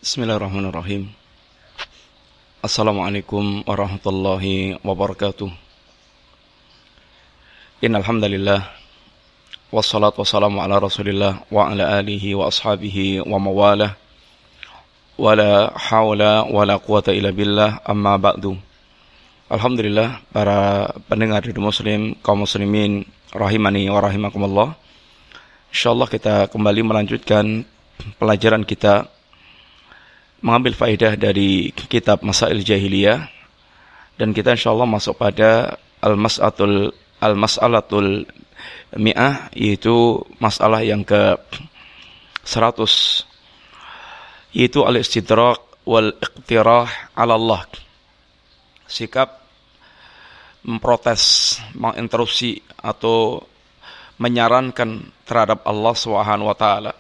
Bismillahirrahmanirrahim. Assalamualaikum warahmatullahi wabarakatuh. Innal hamdalillah wassalatu wassalamu ala Rasulillah wa ala alihi wa ashabihi wa mawalah. Wala haula wala quwata illa billah, amma ba'du. Alhamdulillah, para pendengar Radio Muslim, kaum muslimin rahimani wa rahimakumullah. Insyaallah kita kembali melanjutkan pelajaran kita mengambil faedah dari kitab Masail Jahiliyah, dan kita insyaallah masuk pada al-mas'alatul mi'ah, yaitu masalah yang ke 100, yaitu al-istidrak wal iqtirah ala Allah. Sikap memprotes, menginterupsi atau menyarankan terhadap Allah Subhanahu wa taala.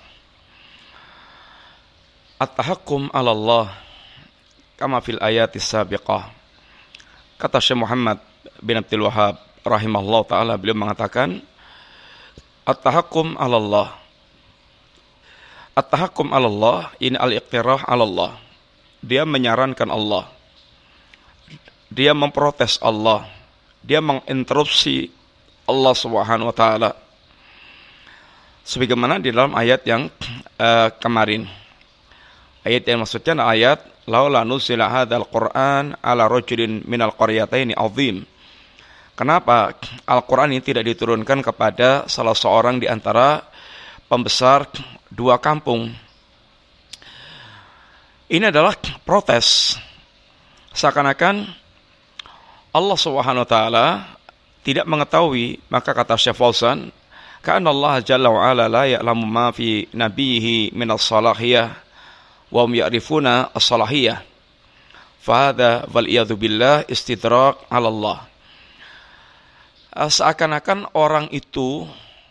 At-tahakkum 'ala Allah kama fil ayatis sabiqah. Kata Syekh Muhammad bin Abdul Wahhab rahimahullah taala, beliau mengatakan at-tahakkum 'ala Allah. At-tahakkum 'ala Allah ini al-iqtirah 'ala Allah. Dia menyarankan Allah. Dia memprotes Allah. Dia menginterupsi Allah Subhanahu wa taala. Sebagaimana di dalam ayat yang kemarin. Ayat yang maksudnya ayat laula nuzila hadzal Qur'an ala rajulin minal qaryataini azim. Kenapa Al-Qur'an ini tidak diturunkan kepada salah seorang di antara pembesar dua kampung? Ini adalah protes. Seakan-akan Allah Subhanahu wa taala tidak mengetahui, maka kata Syekh Fauzan, ka'anna Allah jalla wa ala la ya'lamu ma fi nabiyhi min as-salahiyah wa hum ya'rifuna as-salahiyah. Fa hadza wal iyadzu billah istidrak 'ala Allah. Seakan-akan orang itu,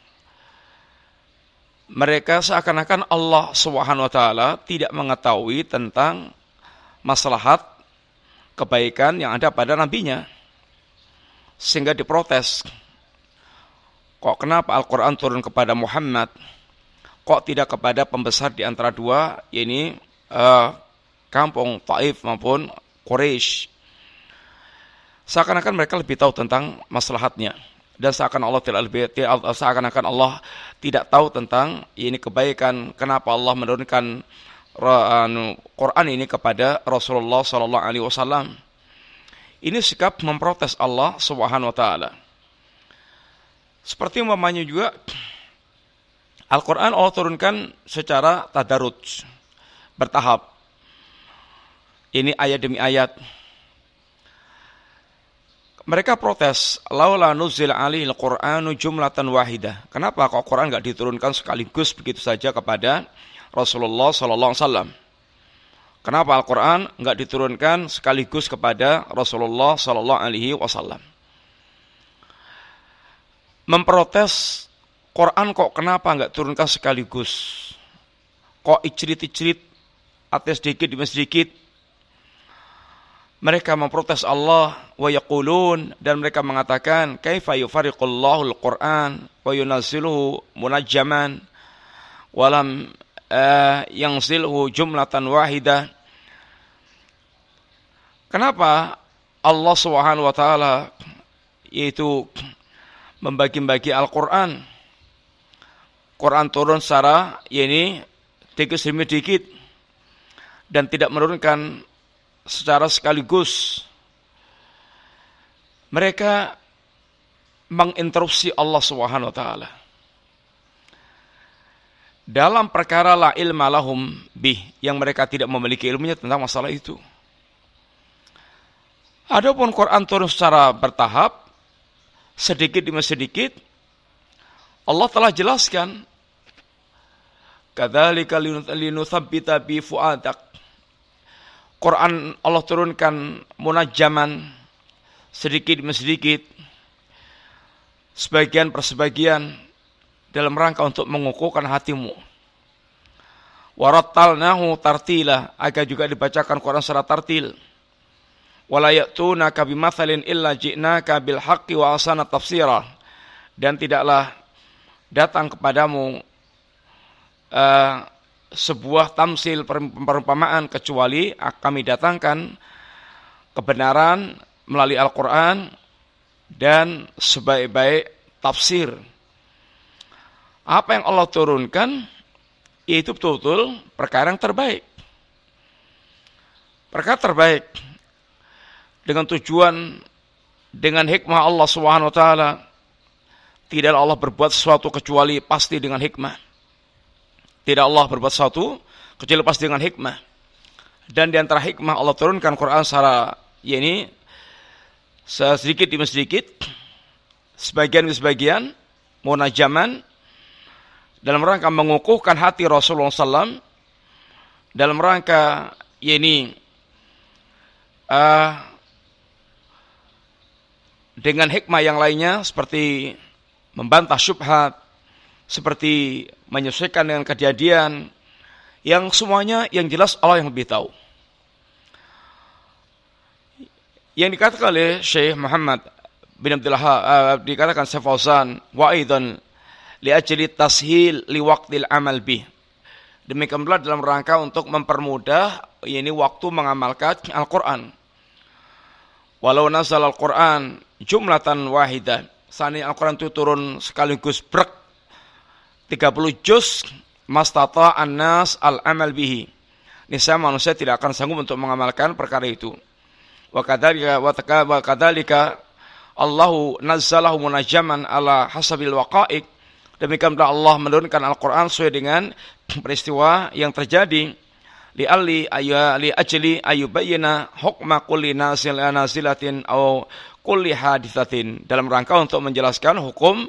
mereka seakan-akan Allah Subhanahu wa taala tidak mengetahui tentang maslahat kebaikan yang ada pada nabinya, sehingga diprotes. Kok kenapa Al-Qur'an turun kepada Muhammad, kok tidak kepada pembesar di antara dua, ini kampung Taif maupun Quraisy? Seakan-akan mereka lebih tahu tentang maslahatnya, dan seakan-akan Allah tidak tahu tentang ini kebaikan. Kenapa Allah menurunkan Quran ini kepada Rasulullah sallallahu alaihi wasallam? Ini sikap memprotes Allah Subhanahu wa taala. Seperti umpamanya juga Al-Quran Allah turunkan secara tadarruj, bertahap. Ini ayat demi ayat. Mereka protes, laula nuzila alaihi al-Qur'anu jumlatan wahidah. Kenapa kok Quran enggak diturunkan sekaligus begitu saja kepada Rasulullah sallallahu alaihi wasallam? Kenapa Al-Quran enggak diturunkan sekaligus kepada Rasulullah sallallahu alaihi wasallam? Memprotes Quran kok kenapa enggak turunkan sekaligus? Kok icrit-icrit, atas sedikit demi sedikit? Mereka memprotes Allah, wa yaqulun, dan mereka mengatakan, kaifa yufariqullahu al-Quran wa yunazziluhu munajjaman walam yanzilhu jumlatan wahidah. Kenapa Allah Subhanahu wa taala yaitu membagi-bagi Al-Quran? Quran turun secara ini dikit demi dikit dan tidak menurunkan secara sekaligus. Mereka menginterupsi Allah Subhanahu wa taala dalam perkara la ilma lahum bih, yang mereka tidak memiliki ilmunya tentang masalah itu. Adapun Quran turun secara bertahap, sedikit demi sedikit, Allah telah jelaskan, kadzalika linutsabbita bi fuadak. Quran Allah turunkan munajjaman, sedikit demi sedikit, sebagian per sebagian, dalam rangka untuk mengukuhkan hatimu. Warattalnahu tartila, agar juga dibacakan Quran secara tartil. Wala ya'tunaka bimatsalin illa ji'naka bil haqqi wa ahsana tafsira, dan tidaklah datang kepadamu sebuah tamsil perumpamaan kecuali kami datangkan kebenaran melalui Al-Quran dan sebaik-baik tafsir. Apa yang Allah turunkan itu betul-betul perkara yang terbaik. Perkara terbaik dengan tujuan, dengan hikmah Allah Subhanahu wa taala. Tidak Allah berbuat sesuatu kecuali pasti dengan hikmah. Tidak Allah berbuat sesuatu kecuali pasti dengan hikmah. Dan di antara hikmah Allah turunkan Quran secara sedikit demi sedikit, sebagian demi sebagian, munajaman, dalam rangka mengukuhkan hati Rasulullah SAW, dalam rangka dengan hikmah yang lainnya seperti membantah syubhat, seperti menyesuaikan dengan kejadian, yang semuanya yang jelas Allah yang lebih tahu. Yang dikatakan oleh Syekh Muhammad bin Abdul Wahhab, dikatakan Syekh Fauzan, wa aidan li ajli tashil li waqtil amal bih. Demikian pula dalam rangka untuk mempermudah waktu mengamalkan Al-Qur'an. Walau nazal Al-Qur'an jumlatan wahidah, seandainya Al-Quran itu turun sekaligus 30 juz, mastata an-nas al-amal bihi, niscaya manusia tidak akan sanggup untuk mengamalkan perkara itu. Wa kadzalika Allahu nazzalahu munajjaman ala hasabil waqa'iq. Demikian pula Allah menurunkan Al-Quran sesuai dengan peristiwa yang terjadi. Li ajli ayubayyana hukma kulli nazilatin aw kulli hadithatin, dalam rangka untuk menjelaskan hukum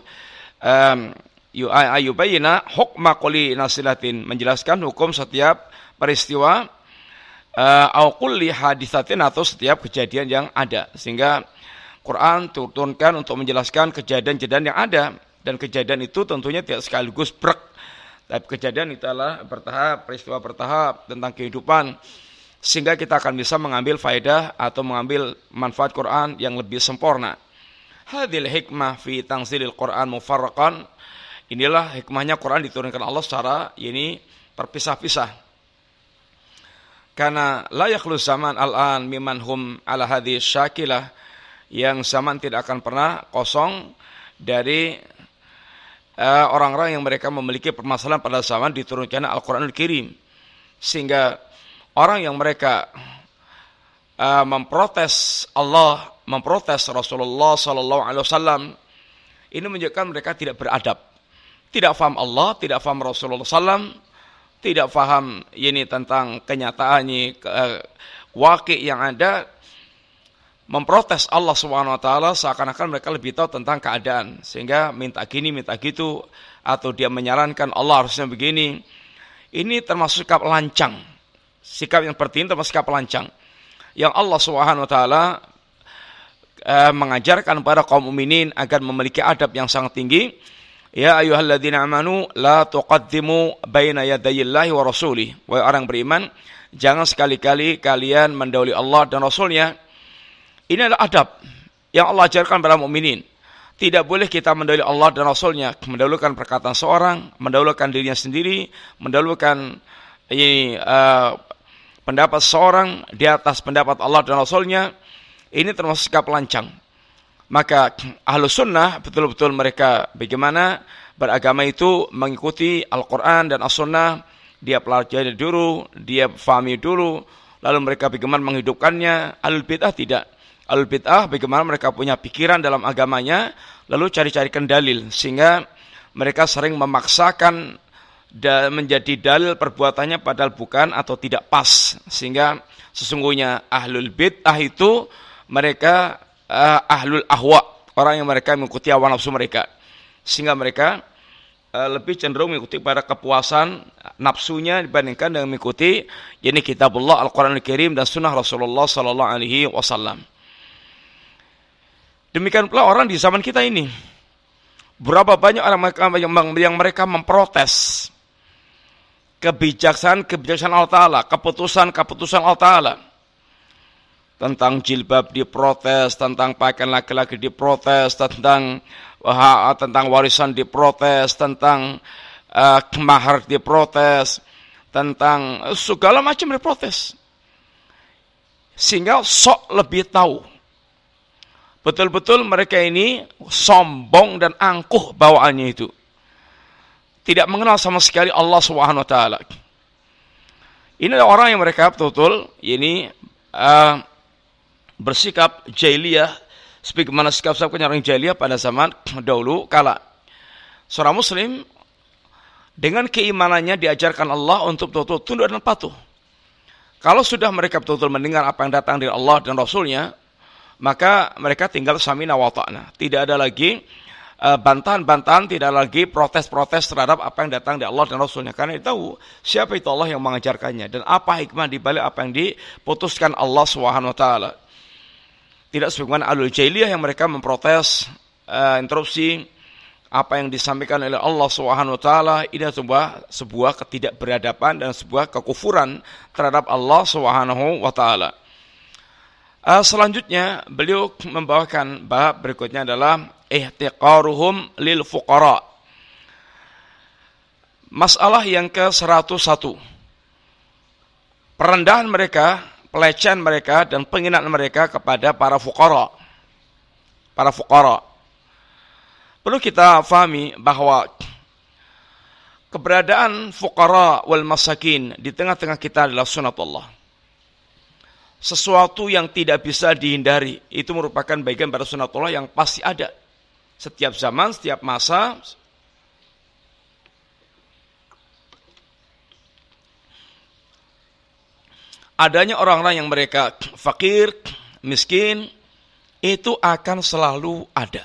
ayubayyana hukma kulli nazilatin, menjelaskan hukum setiap peristiwa aw kulli hadithatin, atau setiap kejadian yang ada. Sehingga Quran turunkan untuk menjelaskan kejadian-kejadian yang ada, dan kejadian itu tentunya tidak sekaligus tapi kejadian itu adalah bertahap, peristiwa bertahap tentang kehidupan, sehingga kita akan bisa mengambil faedah atau mengambil manfaat Quran yang lebih sempurna. Hadhil hikmah fi tanzilil Quran mufarraqan. Inilah hikmahnya Quran diturunkan Allah secara terpisah-pisah. Karena la yakhlu zaman al-an mimman hum ala hadhihi syakilah, yang zaman tidak akan pernah kosong dari orang-orang yang mereka memiliki permasalahan pada zaman diturunkan Al-Quranul Karim. Sehingga orang yang mereka memprotes Allah, memprotes Rasulullah SAW, ini menunjukkan mereka tidak beradab, tidak paham Allah, tidak paham Rasulullah SAW, tidak paham tentang kenyataannya, waqi' yang ada. Memprotes Allah SWT seakan-akan mereka lebih tahu tentang keadaan, sehingga minta gini, minta gitu, atau dia menyarankan Allah harusnya begini. Ini termasuk sikap lancang. Sikap yang seperti ini termasuk sikap lancang yang Allah SWT mengajarkan para kaum mukminin agar memiliki adab yang sangat tinggi. Ya ayyuhalladzina amanu la tuqaddimu baina yadayillahi wa rasulih. Wahai orang beriman, jangan sekali-kali kalian mendahului Allah dan Rasulnya. Ini adalah adab yang Allah ajarkan pada mukminin. Tidak boleh kita mendahului Allah dan Rasulnya, mendahulukan perkataan seorang, mendahulukan dirinya sendiri, mendahulukan pendapat seorang di atas pendapat Allah dan Rasulnya. Ini termasuk sikap lancang. Maka Ahlus Sunnah betul-betul mereka bagaimana beragama itu mengikuti Al-Quran dan As-Sunnah. Dia pelajari dulu, dia fahami dulu, lalu mereka bagaimana menghidupkannya. Ahlul Bid'ah tidak. Ahlul Bid'ah bagaimana mereka punya pikiran dalam agamanya, lalu cari-carikan dalil, sehingga mereka sering memaksakan menjadi dalil perbuatannya padahal bukan atau tidak pas. Sehingga sesungguhnya Ahlul Bid'ah itu mereka ahlul ahwa, orang yang mereka mengikuti hawa nafsu mereka, sehingga mereka lebih cenderung mengikuti pada kepuasan nafsunya dibandingkan dengan mengikuti kitabullah, Al-Quranul Karim, dan sunnah Rasulullah sallallahu alaihi wasallam. Demikian pula orang di zaman kita ini, berapa banyak orang yang mereka memprotes kebijaksanaan Allah Ta'ala, keputusan Allah Ta'ala. Tentang jilbab diprotes, tentang pakaian laki-laki diprotes, tentang warisan diprotes, tentang mahar diprotes, tentang segala macam dia protes. Sehingga sok lebih tahu. Betul-betul mereka ini sombong dan angkuh bawaannya itu. Tidak mengenal sama sekali Allah Subhanahu wa taala. Ini adalah orang yang mereka betul-betul ini bersikap jahiliyah sebagaimana sikap-sikap orang jahiliyah pada zaman dahulu kala. Seorang muslim dengan keimanannya diajarkan Allah untuk betul-betul tunduk dan patuh. Kalau sudah mereka betul-betul mendengar apa yang datang dari Allah dan Rasul-Nya, maka mereka tinggal samina wa ta'na. Tidak ada lagi bantahan-bantahan, tidak ada lagi protes-protes terhadap apa yang datang dari Allah dan Rasul-Nya. Karena dia tahu siapa itu Allah yang mengajarkannya dan apa hikmah di balik apa yang diputuskan Allah Subhanahu wa taala. Tidak sebagaimana ahlul jahiliyah yang mereka memprotes interupsi apa yang disampaikan oleh Allah Subhanahu wa taala. Ini sebuah ketidakberadaban dan sebuah kekufuran terhadap Allah Subhanahu wa taala. Selanjutnya beliau membawakan bab berikutnya adalah ihtiqaruhum lil fuqara. Masalah yang ke-101. Perendahan mereka, pelecehan mereka dan penghinaan mereka kepada para fuqara. Para fuqara. Perlu kita fahami bahwa keberadaan fuqara wal masakin di tengah-tengah kita adalah sunatullah. Sesuatu yang tidak bisa dihindari. Itu merupakan bagian pada sunatullah yang pasti ada. Setiap zaman, setiap masa. Adanya orang-orang yang mereka fakir, miskin, itu akan selalu ada.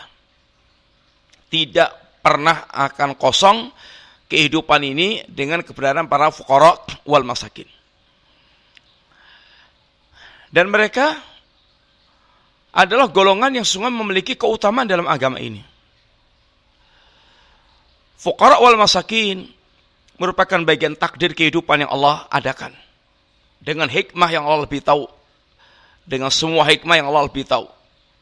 Tidak pernah akan kosong kehidupan ini dengan keberadaan para fuqara wal masakin. Dan mereka adalah golongan yang sungguh memiliki keutamaan dalam agama ini. Fuqara wal masakin merupakan bagian takdir kehidupan yang Allah adakan. Dengan hikmah yang Allah lebih tahu. Dengan semua hikmah yang Allah lebih tahu.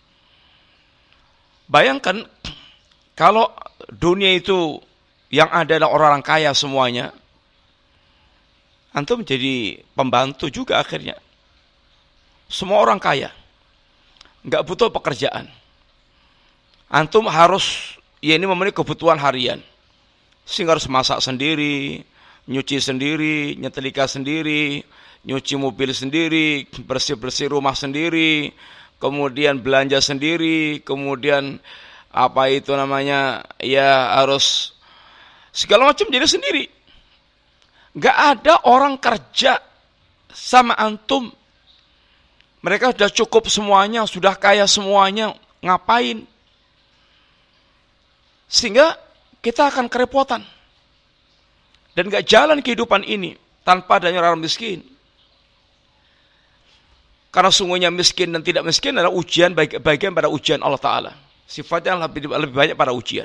Bayangkan kalau dunia itu yang ada adalah orang-orang kaya semuanya, antum menjadi pembantu juga akhirnya. Semua orang kaya, nggak butuh pekerjaan. Antum harus ini memenuhi kebutuhan harian, sehingga harus masak sendiri, nyuci sendiri, nyetrika sendiri, nyuci mobil sendiri, bersih-bersih rumah sendiri, kemudian belanja sendiri, kemudian apa itu namanya, ya harus segala macam jadi sendiri. Nggak ada orang kerja sama antum. Mereka sudah cukup semuanya, sudah kaya semuanya, ngapain? Sehingga kita akan kerepotan. Dan gak jalan kehidupan ini tanpa adanya orang miskin. Karena sungguhnya miskin dan tidak miskin adalah ujian, bagian pada ujian Allah Ta'ala. Sifatnya lebih banyak pada ujian.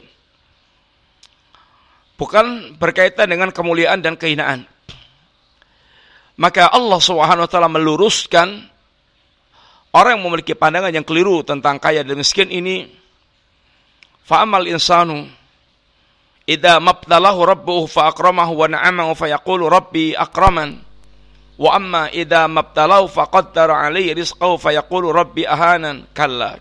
Bukan berkaitan dengan kemuliaan dan kehinaan. Maka Allah SWT meluruskan orang yang memiliki pandangan yang keliru tentang kaya dan miskin ini. Fa'amal insanu idza mabtalahu rabbuhu fa'akramahu wa na'amahu fayaqulu rabbi akraman. Wa amma idza mabtalahu faqaddara 'alaihi rizqahu fayaqulu rabbi ahanan. Kalla.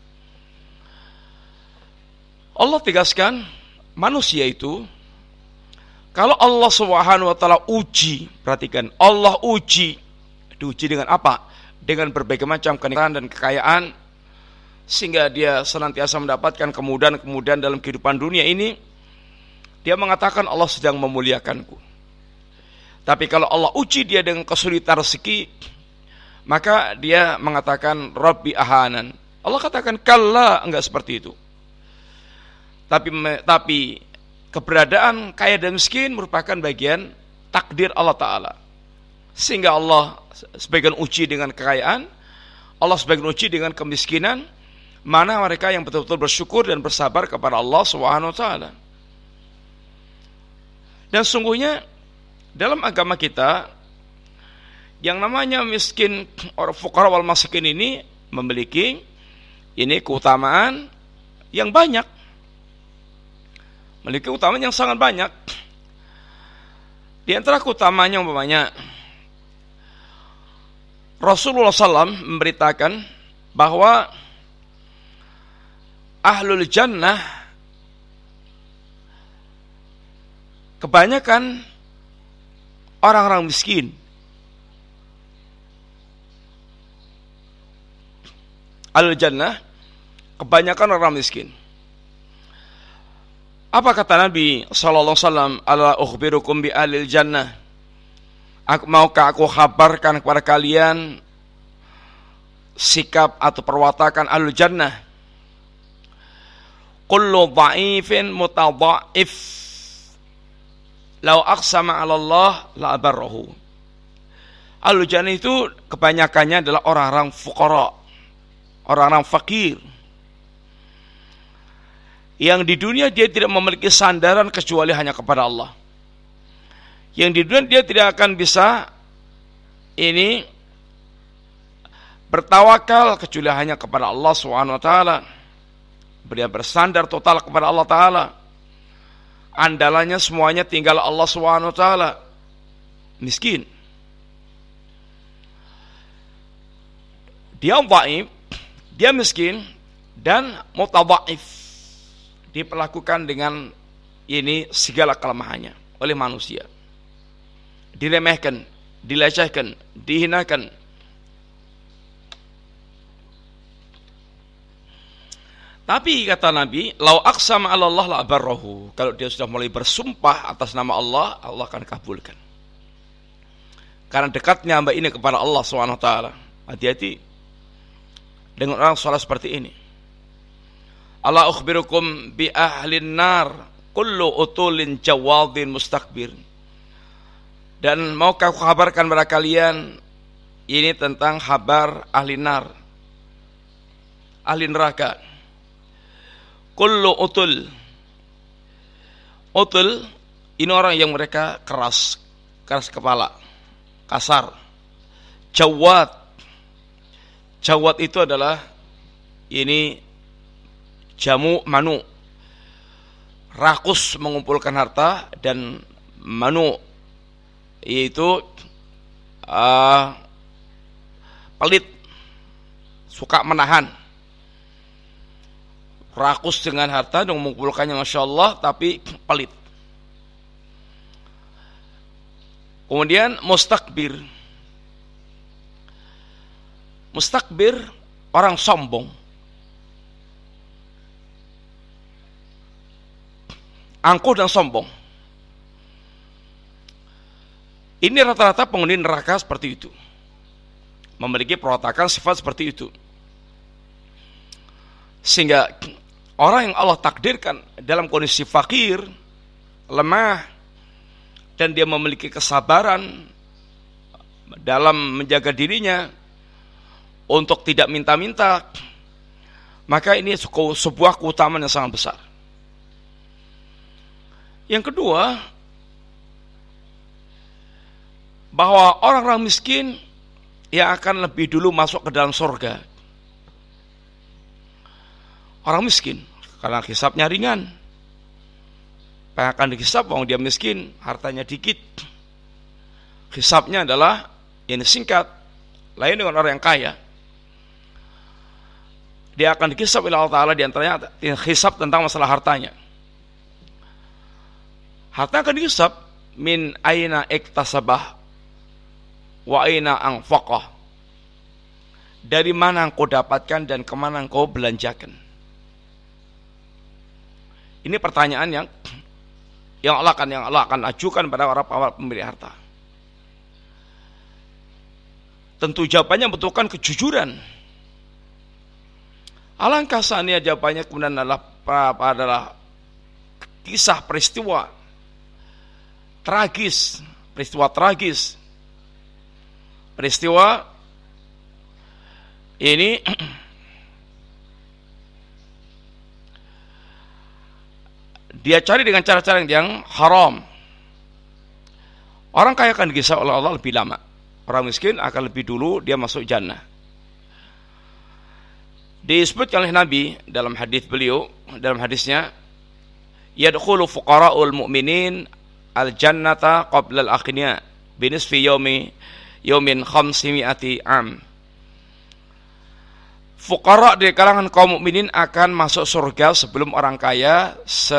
Allah tegaskan manusia itu kalau Allah Subhanahu wa taala uji, perhatikan, Allah uji. Diuji dengan apa? Dengan berbagai macam kenikmatan dan kekayaan, sehingga dia senantiasa mendapatkan kemudahan-kemudahan dalam kehidupan dunia ini. Dia mengatakan Allah sedang memuliakanku. Tapi kalau Allah uji dia dengan kesulitan rezeki, maka dia mengatakan Rabbi ahanan. Allah katakan kalla, enggak seperti itu. Tapi keberadaan kaya dan miskin merupakan bagian takdir Allah Ta'ala. Sehingga Allah sebagian uji dengan kekayaan, Allah sebagian uji dengan kemiskinan. Mana mereka yang betul-betul bersyukur dan bersabar kepada Allah SWT. Dan sungguhnya dalam agama kita, yang namanya miskin orang fuqara wal masakin ini memiliki ini keutamaan yang banyak. Memiliki keutamaan yang sangat banyak. Di antara keutamanya umpamanya Rasulullah SAW memberitakan bahwa ahlul jannah kebanyakan orang-orang miskin. Ahlul jannah kebanyakan orang miskin. Apa kata Nabi sallallahu alaihi wasallam? Ala ukhbirukum bi ahlil jannah. Maukah aku kabarkan kepada kalian sikap atau perwatakan ahlul jannah? Kullu dha'ifin mutadha'if law aqsama 'ala Allah la abarrahu. Ahlul jannah itu kebanyakannya adalah orang-orang fuqara, orang-orang fakir, yang di dunia dia tidak memiliki sandaran kecuali hanya kepada Allah. Yang di dunia dia tidak akan bisa bertawakal kecuali hanya kepada Allah Subhanahu wa taala. Dia bersandar total kepada Allah taala. Andalannya semuanya tinggal Allah Subhanahu wa taala. Miskin. Dia dhaif, dia miskin dan mutadhaif. Diperlakukan dengan segala kelemahannya oleh manusia. Diremehkan, dilecehkan, dihinakan. Tapi kata Nabi, lau aqsama 'ala Allah la abarrahu. Kalau dia sudah mulai bersumpah atas nama Allah, Allah akan kabulkan. Karena dekatnya hamba ini kepada Allah SWT. Hati-hati dengan orang salah seperti ini. Ala ukhbirukum bi ahlin nar kullu utulin jawadin mustakbir. Dan maukah aku kabarkan kepada kalian ini tentang kabar ahli nar, ahli neraka. Kullu utul. Utul ini orang yang mereka keras kepala, kasar. Jawad. Jawad itu adalah jamu manu, rakus mengumpulkan harta, dan manu yaitu pelit, suka menahan. Rakus dengan harta dan mengumpulkannya Masya Allah, tapi pelit. Kemudian mustakbir. Mustakbir orang sombong, angkuh dan sombong. Ini rata-rata penghuni neraka seperti itu, memiliki perwatakan sifat seperti itu. Sehingga orang yang Allah takdirkan dalam kondisi fakir, lemah, dan dia memiliki kesabaran dalam menjaga dirinya untuk tidak minta-minta, maka ini sebuah keutamaan yang sangat besar. Yang kedua, bahwa orang-orang miskin yang akan lebih dulu masuk ke dalam surga. Orang miskin, karena hisabnya ringan. Yang akan dihisab, orang dia miskin, hartanya dikit. Hisabnya adalah ini singkat, lain dengan orang yang kaya. Dia akan dihisab oleh Allah Ta'ala, diantaranya hisab tentang masalah hartanya. Harta akan dihisab min aina iktasabah wa aina anfaqah. Dari mana engkau dapatkan dan kemana engkau belanjakan. Ini pertanyaan yang Allah akan ajukan pada para pemilik harta. Tentu jawabannya membutuhkan kejujuran. Alangkah seandainya jawabannya kemudian adalah kisah peristiwa tragis, peristiwa ini dia cari dengan cara-cara yang haram. Orang kaya akan dihisab oleh Allah lebih lama. Orang miskin akan lebih dulu dia masuk jannah. Disebutkan oleh Nabi dalam hadisnya, yadkhulu fuqara'ul mu'minin al-jannata qabla al-aghniya binisfi yaumin 500 am. Fuqara dari kalangan kaum mukminin akan masuk surga sebelum orang kaya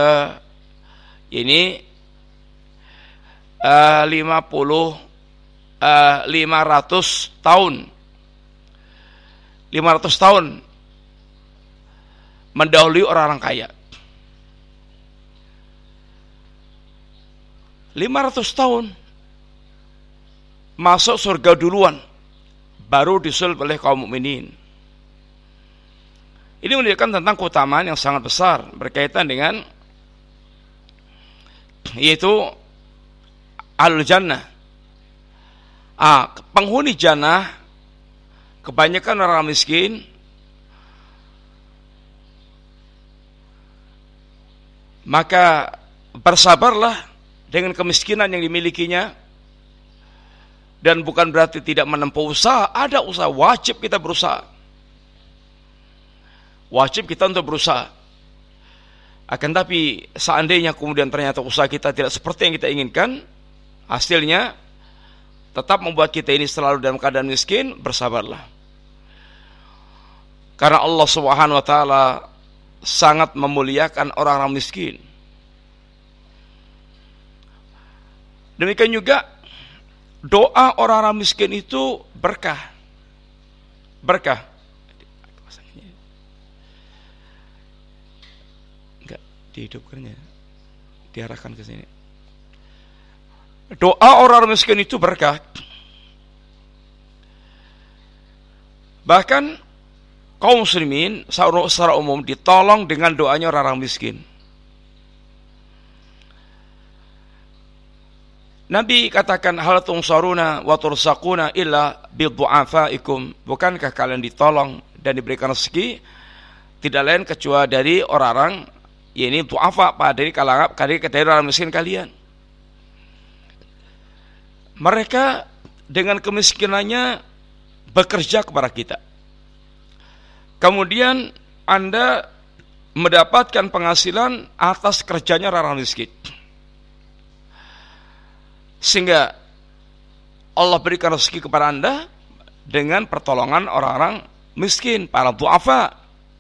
500 tahun. 500 tahun mendahului orang-orang kaya. 500 tahun masuk surga duluan, baru disusul oleh kaum mukminin. Ini menunjukkan tentang keutamaan yang sangat besar berkaitan dengan yaitu ahlul jannah. Penghuni jannah kebanyakan orang miskin, maka bersabarlah dengan kemiskinan yang dimilikinya, dan bukan berarti tidak menempuh usaha. Ada usaha, wajib kita berusaha, wajib kita untuk berusaha. Akan tapi seandainya kemudian ternyata usaha kita tidak seperti yang kita inginkan, hasilnya tetap membuat kita ini selalu dalam keadaan miskin, bersabarlah. Karena Allah Subhanahu wa taala sangat memuliakan orang-orang miskin. Demikian juga doa orang-orang miskin itu berkah. Berkah. Enggak dihidupkannya, diarahkan ke sini. Doa orang miskin itu berkah. Bahkan kaum muslimin secara umum ditolong dengan doanya orang miskin. Nabi katakan, hal tunsaruna wa tursaquna illa bidu'afaikum. Bukankah kalian ditolong dan diberikan rezeki tidak lain kecuali dari orang-orang yakni du'afa, dari kalangan dari orang miskin kalian. Mereka dengan kemiskinannya bekerja kepada kita. Kemudian Anda mendapatkan penghasilan atas kerjanya orang miskin. Sehingga Allah berikan rezeki kepada Anda dengan pertolongan orang-orang miskin, para du'afa.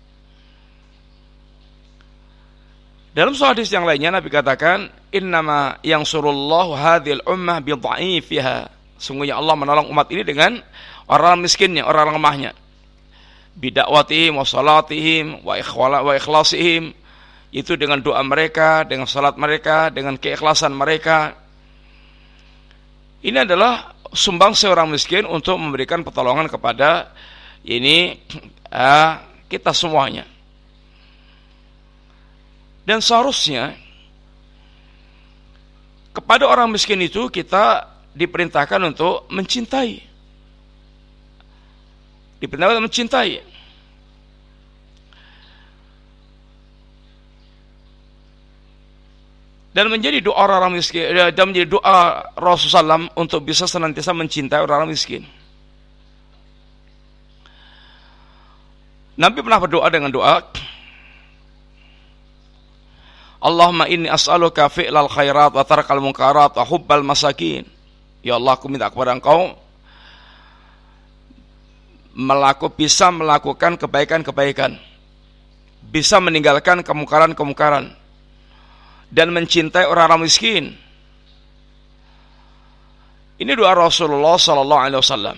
Dalam suatu hadis yang lainnya Nabi katakan, innama yansurullahu hadhil ummah bi dha'ifiha. Sungguhnya Allah menolong umat ini dengan orang miskinnya, orang lemahnya. Bidakwatihim wa salatihim wa ikhlasihim. Itu dengan doa mereka, dengan salat mereka, dengan keikhlasan mereka. Ini adalah sumbang seorang miskin untuk memberikan pertolongan kepada kita semuanya. Dan seharusnya kepada orang miskin itu kita diperintahkan untuk mencintai. Diperintahkan untuk mencintai. Dan menjadi doa orang miskin, dan menjadi doa Rasulullah SAW untuk bisa senantiasa mencintai orang miskin. Nabi pernah berdoa dengan doa, Allahumma inni as'aluka fi'lal khairat wa tarkal munkarat wa hubbal masakin. Ya Allah, aku minta kepada Engkau bisa melakukan kebaikan-kebaikan, bisa meninggalkan kemungkaran-kemungkaran, dan mencintai orang-orang miskin. Ini doa Rasulullah sallallahu alaihi wasallam.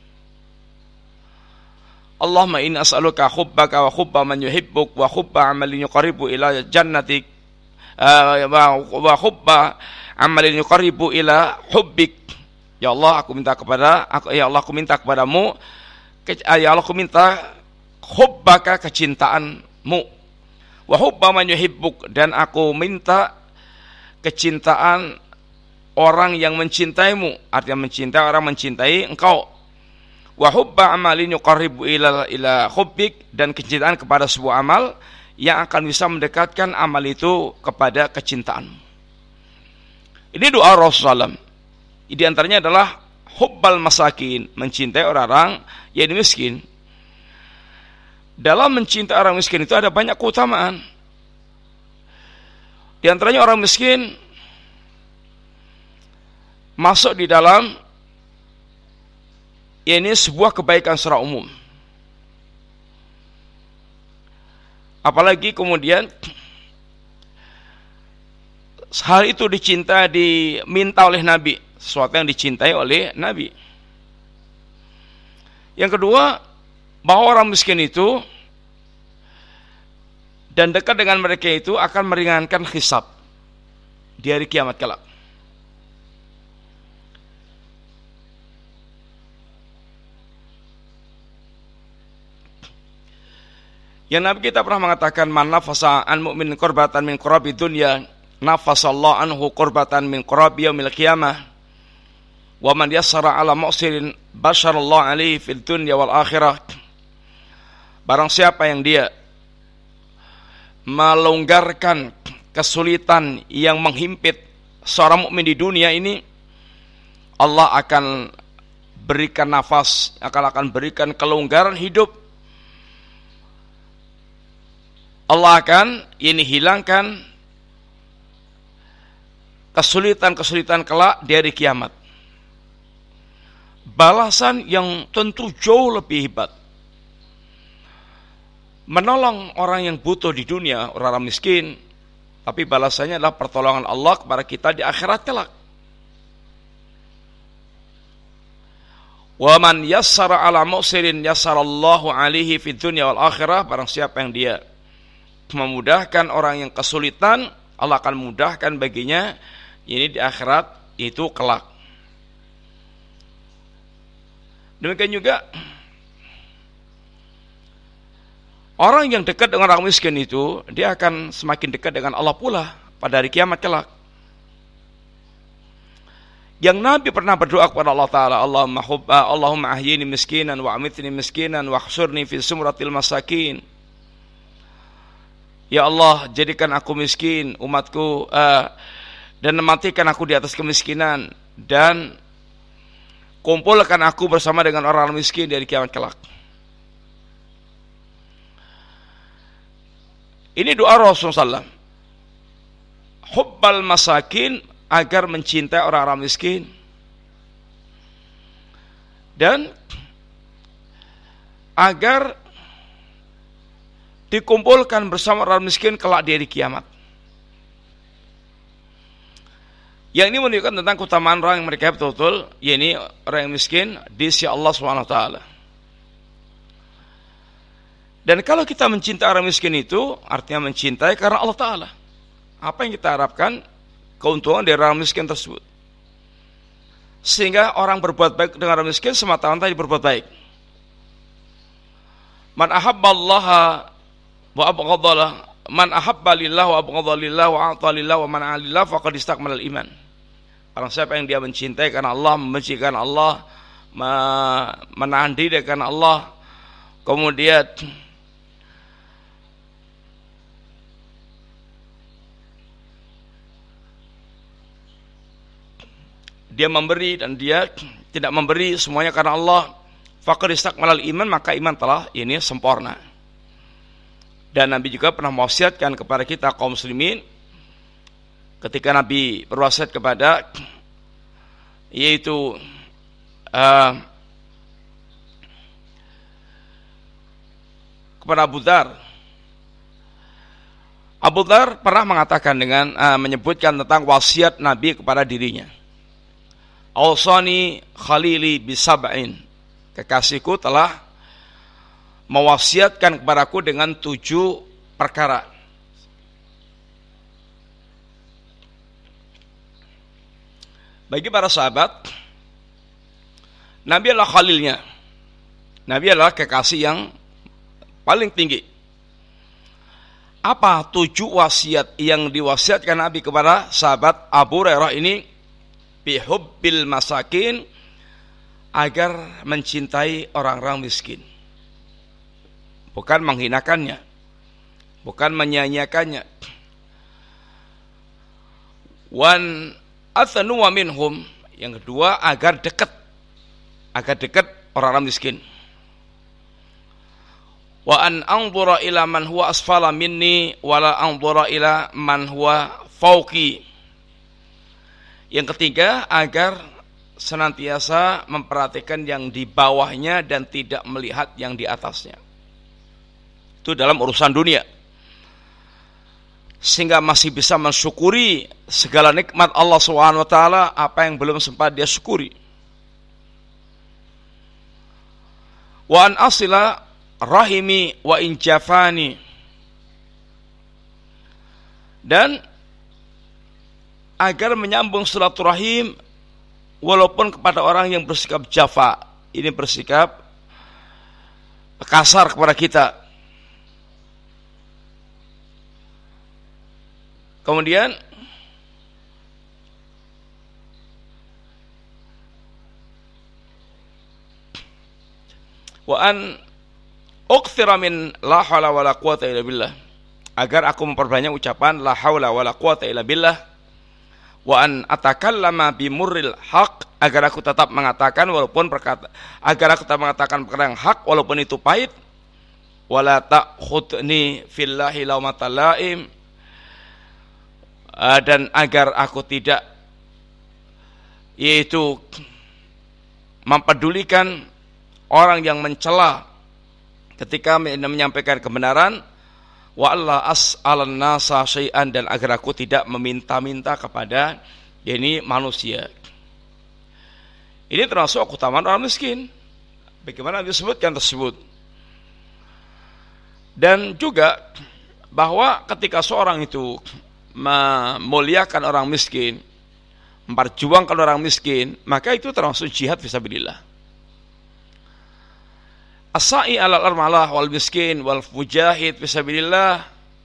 Allahumma inni as'aluka hubbaka wa hubba man yuhibbuk wa hubba amalin yuqarribu ila jannatik wa hubba amalin yuqarribu ila hubbik. Ya Allah, aku minta kepadamu, ya Allah, aku minta hubbaka, kecintaanmu, wa hubba man yuhibbuk, dan aku minta kecintaan orang yang mencintaimu, artinya mencintai orang mencintai engkau. Wa hubba amalin yuqarribu ila hubbik, dan kecintaan kepada sebuah amal yang akan bisa mendekatkan amal itu kepada kecintaanmu. Ini doa Rasulullah. Di antaranya adalah hubbal masakin, mencintai orang-orang yang miskin. Dalam mencintai orang miskin itu ada banyak keutamaan. Di antaranya orang miskin masuk di dalam ini sebuah kebaikan secara umum. Apalagi kemudian hal itu diminta oleh Nabi, sesuatu yang dicintai oleh Nabi. Yang kedua, bahwa orang miskin itu dan dekat dengan mereka itu akan meringankan hisab di hari kiamat kelak. Yang Nabi kita pernah mengatakan, man nafasa an mu'min qurbatan min qurabi dunya nafasallahu anhu qurbatan min qurabi yaumil qiyamah wa man yassara ala mu'sirin basyarallahu alaihi fid dunya wal akhirah. Barang siapa yang dia melonggarkan kesulitan yang menghimpit seorang mukmin di dunia ini, Allah akan berikan nafas, akan berikan kelonggaran hidup. Allah akan hilangkan kesulitan-kesulitan kelak di hari kiamat. Balasan yang tentu jauh lebih hebat. Menolong orang yang butuh di dunia, orang miskin, tapi balasannya adalah pertolongan Allah kepada kita di akhirat kelak. Wa man yassara ala mu'sirin yassarallahu alaihi fid dunya wal akhirah. Barang siapa yang dia memudahkan orang yang kesulitan, Allah akan mudahkan baginya ini di akhirat, itu kelak. Demikian juga orang yang dekat dengan orang miskin itu, dia akan semakin dekat dengan Allah pula pada hari kiamat kelak. Yang Nabi pernah berdoa kepada Allah Ta'ala, Allahumma ahyini miskinan wa amitni miskinan wa khsurni fi sumratil masakin. Ya Allah, jadikan aku miskin, umatku, dan matikan aku di atas kemiskinan, dan kumpulkan aku bersama dengan orang miskin dari kiamat kelak. Ini doa Rasulullah SAW. Hubbal masakin, agar mencintai orang-orang miskin. Dan agar dikumpulkan bersama orang miskin kelak di hari kiamat. Yang ini menunjukkan tentang keutamaan orang yang mereka betul-betul, yakni orang yang miskin di sisi Allah SWT. Dan kalau kita mencintai orang miskin itu, artinya mencintai karena Allah Ta'ala. Apa yang kita harapkan? Keuntungan dari orang miskin tersebut. Sehingga orang berbuat baik dengan orang miskin semata-mata berbuat baik. Man ahabballaha wa abghadalah, man ahabba lillah wa abghadha lillah wa a'ta lillah wa man alillah faqad istakmalal iman. Orang siapa yang dia mencintai karena Allah, membenci karena Allah, menahan diri karena Allah, kemudian dia memberi dan dia tidak memberi, semuanya karena Allah, faqad istakmalal iman, maka iman telah ini sempurna. Dan Nabi juga pernah mewasiatkan kepada kita kaum muslimin, ketika Nabi berwasiat kepada yaitu kepada Abu Dzar. Abu Dzar pernah mengatakan dengan menyebutkan tentang wasiat Nabi kepada dirinya. Awsani khalili bisab'in, kekasihku telah mewasiatkan kepadaku dengan 7 perkara. Bagi para sahabat, Nabi adalah khalilnya. Nabi adalah kekasih yang paling tinggi. Apa 7 wasiat yang diwasiatkan Nabi kepada sahabat Abu Hurairah ini? Bihubbil masakin, agar mencintai orang-orang miskin. Bukan menghinakannya, bukan menyanyiakannya. Wan athanu wa minhum, yang kedua agar dekat orang-orang miskin. Wa an anzura ila man huwa asfala minni wala anzura ila man huwa fauqi, Yang ketiga, agar senantiasa memperhatikan yang di bawahnya dan tidak melihat yang di atasnya. Itu dalam urusan dunia. Sehingga masih bisa mensyukuri segala nikmat Allah SWT, apa yang belum sempat dia syukuri. Wa an asila rahimi wa in jafani. Dan agar menyambung silaturahim walaupun kepada orang yang bersikap jafa, ini bersikap kasar kepada kita. Kemudian wa an uqthira min la haula wala quwata illa billah, agar aku memperbanyak ucapan la haula wala quwata illa billah. Wa an atakallama bi murril haq, agar aku tetap mengatakan perkara yang hak walaupun itu pahit. Wala ta'khudni fillahi lawmatal laim, dan agar aku tidak yaitu mempedulikan orang yang mencela ketika menyampaikan kebenaran. Wa alla as'alan nasa syai'an, dan agar aku tidak meminta-minta kepada manusia. Ini termasuk keutamaan orang miskin, bagaimana disebutkan tersebut. Dan juga bahwa ketika seorang itu memuliakan orang miskin, memperjuangkan orang miskin, maka itu termasuk jihad fisabilillah. As-sa'i 'alal armalah wal miskin wal mujahid fisabilillah,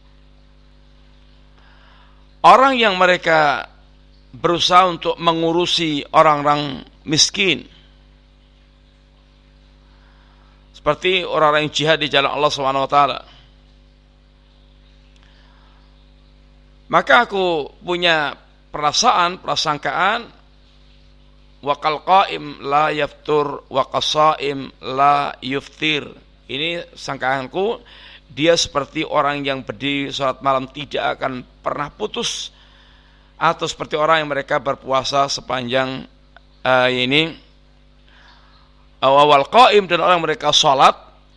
orang yang mereka berusaha untuk mengurusi orang-orang miskin, seperti orang-orang yang jihad di jalan Allah SWT. Maka aku punya prasangkaan, waqal qaim la yaftur wa qasaim la yuftir. Ini sangkaanku, dia seperti orang yang berdiri salat malam tidak akan pernah putus, atau seperti orang yang mereka berpuasa sepanjang awal qaim, dan orang mereka salat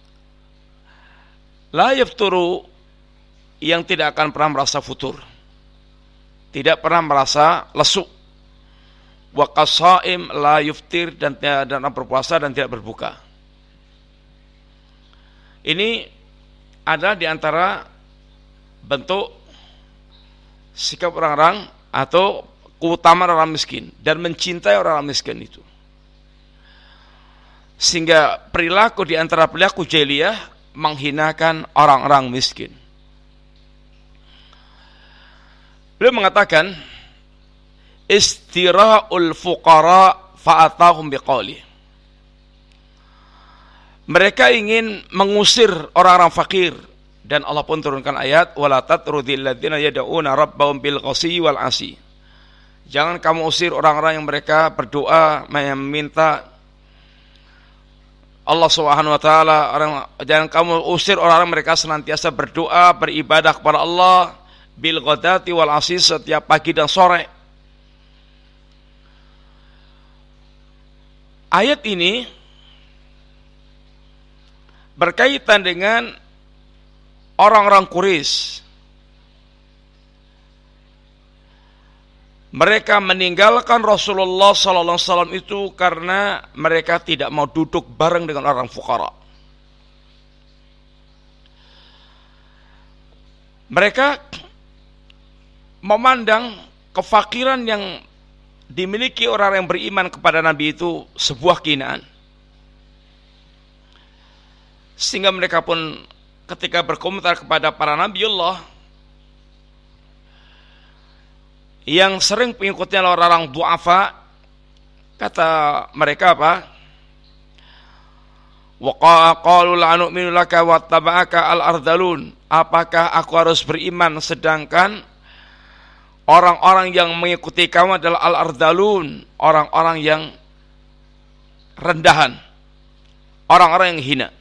la yafturu, yang tidak akan pernah merasa futur, tidak pernah merasa lesu. Wa qasaim la yuftir, dan berpuasa dan tidak berbuka. Ini adalah di antara bentuk sikap orang-orang atau keutamaan orang miskin dan mencintai orang miskin itu. Sehingga perilaku di antara perilaku jahiliyah menghinakan orang-orang miskin. Beliau mengatakan, istira'ul fuqara fa'atahum biqauli. Mereka ingin mengusir orang-orang fakir, dan Allah pun turunkan ayat, wala tatrudil ladzina yad'una rabbahum bil ghasyi wal 'asyi. Jangan kamu usir orang-orang yang mereka berdoa meminta Allah Subhanahu wa taala, jangan kamu usir orang-orang mereka senantiasa berdoa, beribadah kepada Allah bil ghadati wal 'asyi, setiap pagi dan sore. Ayat ini berkaitan dengan orang-orang Quraisy. Mereka meninggalkan Rasulullah sallallahu alaihi wasallam itu karena mereka tidak mau duduk bareng dengan orang fuqara. Mereka memandang kefakiran yang dimiliki orang yang beriman kepada Nabi itu sebuah kehinaan. Sehingga mereka pun ketika berkomentar kepada para Nabiullah yang sering pengikutnya orang-orang du'afa, kata mereka apa? Wa qalu la nu'minu laka wattaba'aka al-ardalun. Apakah aku harus beriman sedangkan orang-orang yang mengikuti kamu adalah al-ardalun, orang-orang yang rendahan, orang-orang yang hina,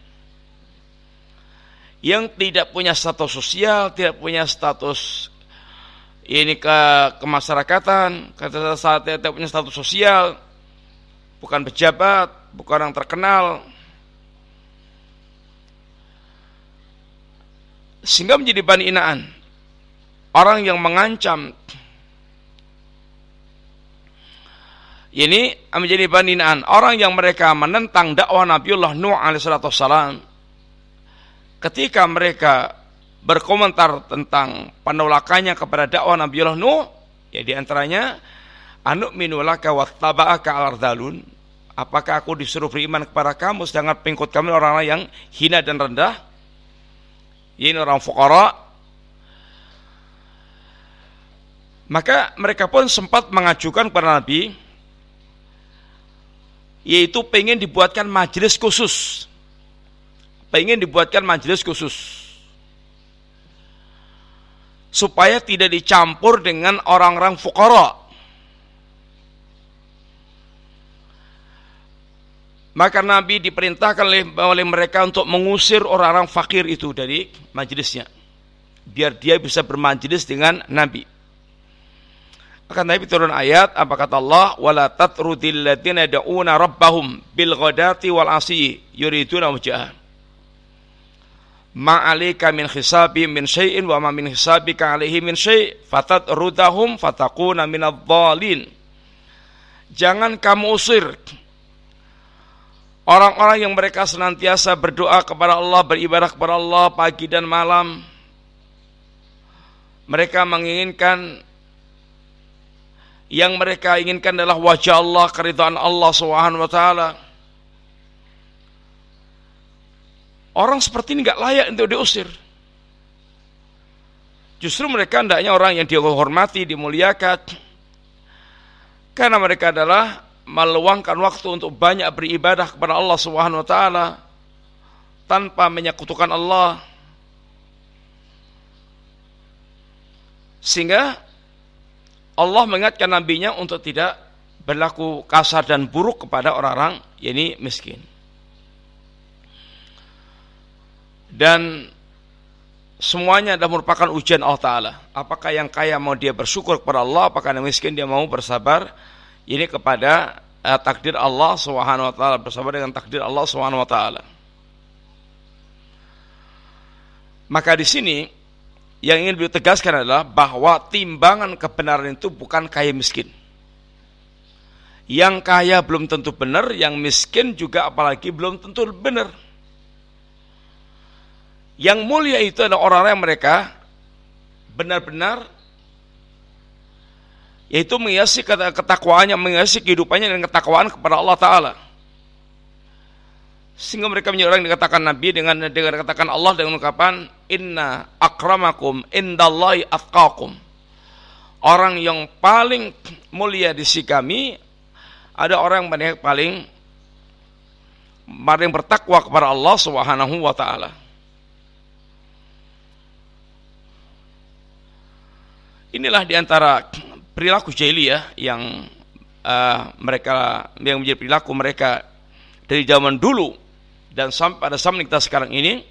yang tidak punya status sosial, tidak punya status ini kemasyarakatan, saat dia punya status sosial, bukan pejabat, bukan orang terkenal, sehingga menjadi bahan hinaan. Orang yang mengancam ini menjadi bahan hinaan. Orang yang mereka menentang dakwah Nabiullah Nuh alaihissalam, ketika mereka berkomentar tentang penolakannya kepada dakwah Nabiullah Nuh, ya di antaranya anu'minu laka wattaba'aka al-ardhalun, apakah aku disuruh beriman kepada kamu sedangkan pengikut kami orang-orang yang hina dan rendah, ini orang fuqara. Maka mereka pun sempat mengajukan kepada Nabi, yaitu pengen dibuatkan majelis khusus, supaya tidak dicampur dengan orang-orang fuqara. Maka Nabi diperintahkan oleh mereka untuk mengusir orang-orang fakir itu dari majelisnya, biar dia bisa bermajelis dengan Nabi. Maka Nabi turun ayat, apa kata Allah? Wala tatrudil ladzina yad'una rabbahum bil ghadati wal asyi yuriduna wajhahu ma 'alaika min hisabi min syai'in wa ma min hisabika 'alaihi min syai' fatatrudahum fatakuna minadh-dhalin. Jangan kamu usir orang-orang yang mereka senantiasa berdoa kepada Allah, beribadah kepada Allah pagi dan malam. Mereka menginginkan, yang mereka inginkan adalah wajah Allah, keridhaan Allah Subhanahu wa taala. Orang seperti ini enggak layak untuk diusir. Justru mereka hendaknya orang yang dihormati, dimuliakan. Karena mereka adalah meluangkan waktu untuk banyak beribadah kepada Allah Subhanahu wa taala tanpa menyekutukan Allah. Sehingga Allah mengingatkan nabinya untuk tidak berlaku kasar dan buruk kepada orang-orang yakni miskin. Dan semuanya adalah merupakan ujian Allah Ta'ala. Apakah yang kaya mau dia bersyukur kepada Allah, apakah yang miskin dia mau bersabar ini kepada takdir Allah Subhanahu wa taala, bersabar dengan takdir Allah Subhanahu wa taala. Maka di sini yang ingin beliau tegaskan adalah bahwa timbangan kebenaran itu bukan kaya miskin. Yang kaya belum tentu benar, yang miskin juga apalagi belum tentu benar. Yang mulia itu adalah orang-orang yang mereka benar-benar yaitu menghiasi ketakwaannya, menghiasi kehidupannya dengan ketakwaan kepada Allah Ta'ala. Sehingga mereka menjadi orang yang dikatakan Nabi dengan katakan Allah dengan ungkapan inna akramakum indallahi atqakum. Orang yang paling mulia di sisi kami ada orang yang paling bertakwa kepada Allah Subhanahu wa taala. Inilah diantara perilaku jahiliyah yang mereka yang menjadi perilaku mereka dari zaman dulu dan sampai pada zaman kita sekarang ini.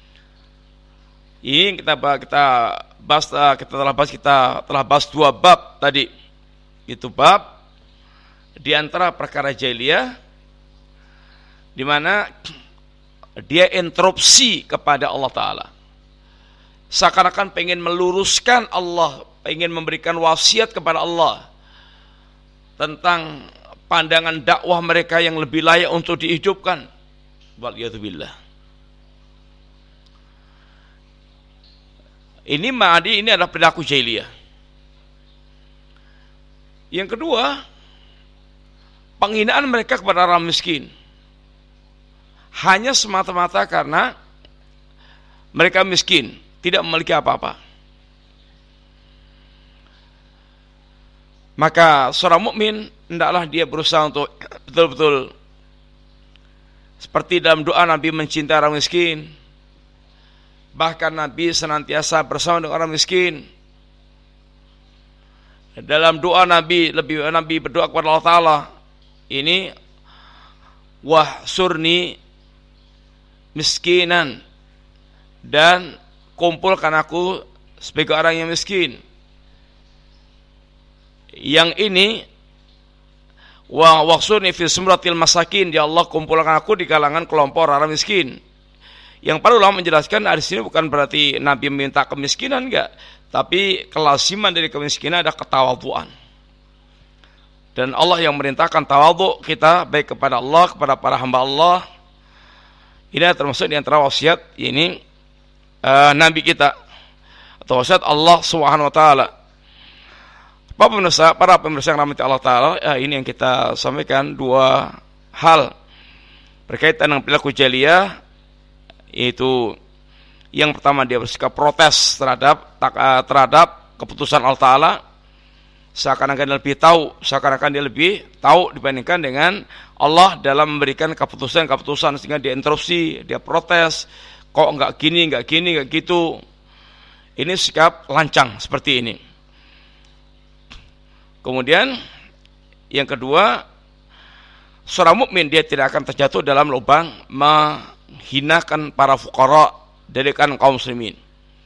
Ini kita telah bahas dua bab tadi. Itu bab di antara perkara jahiliyah di mana dia interupsi kepada Allah Ta'ala. Seakan-akan pengen meluruskan Allah, ingin memberikan wasiat kepada Allah tentang pandangan dakwah mereka yang lebih layak untuk dihidupkan. Waliyadzubillah. Ini adalah perilaku jahiliyah. Yang kedua, penghinaan mereka kepada orang miskin. Hanya semata-mata karena mereka miskin, tidak memiliki apa-apa. Maka seorang mukmin hendaklah dia berusaha untuk betul-betul seperti dalam doa Nabi mencintai orang miskin. Bahkan Nabi senantiasa bersama dengan orang miskin. Dalam doa Nabi berdoa kepada Allah Ta'ala, ini wahsurni miskinan, dan kumpulkan aku sebagai orang yang miskin. yang ini wa waqsuni fi sumratil masakin, ya Allah kumpulkan aku di kalangan kelompok orang miskin. Yang para ulama menjelaskan di sini bukan berarti Nabi meminta kemiskinan, enggak, tapi kelasiman dari kemiskinan ada ketawadhuan. Dan Allah yang merintahkan tawadhu kita baik kepada Allah, kepada para hamba Allah. Ini termasuk di antara wasiat ini Nabi kita atau wasiat Allah Subhanahu wa taala. Para pemirsa yang rahmati Allah taala, ini yang kita sampaikan dua hal berkaitan dengan perilaku jahiliyah, yaitu yang pertama dia bersikap protes terhadap keputusan Allah taala, seakan-akan dia lebih tahu dibandingkan dengan Allah dalam memberikan keputusan sehingga dia interupsi, dia protes, kok enggak gini, enggak gitu. Ini sikap lancang seperti ini. Kemudian yang kedua, seorang mukmin dia tidak akan terjatuh dalam lubang menghinakan para fuqara dari kaum muslimin.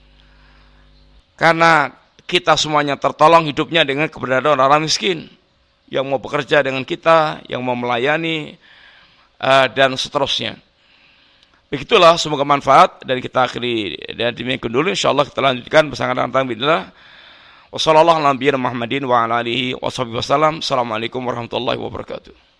Karena kita semuanya tertolong hidupnya dengan keberadaan orang miskin yang mau bekerja dengan kita, yang mau melayani, dan seterusnya. Begitulah, semoga manfaat, dan kita akhiri dan demikian dulu. Insyaallah kita lanjutkan bersama dengan bismillah. Wassalamualaikum warahmatullahi wabarakatuh.